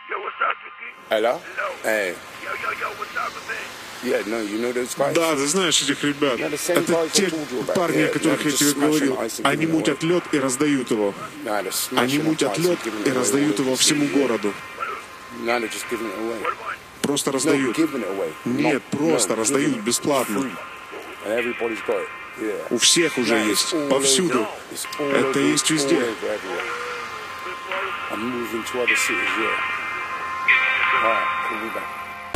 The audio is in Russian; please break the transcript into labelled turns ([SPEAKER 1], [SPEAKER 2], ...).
[SPEAKER 1] Hello? Hey. Yeah, no, you know those guys?
[SPEAKER 2] Да, ты знаешь этих ребят. Это те парни, о которых я тебе говорил. Они мутят лед и раздают его. Они мутят лед и раздают его всему городу. Просто раздают. Нет, просто раздают бесплатно. У всех уже есть, повсюду. Это есть везде.
[SPEAKER 1] I'm moving to other cities, yeah. Alright, we'll be back.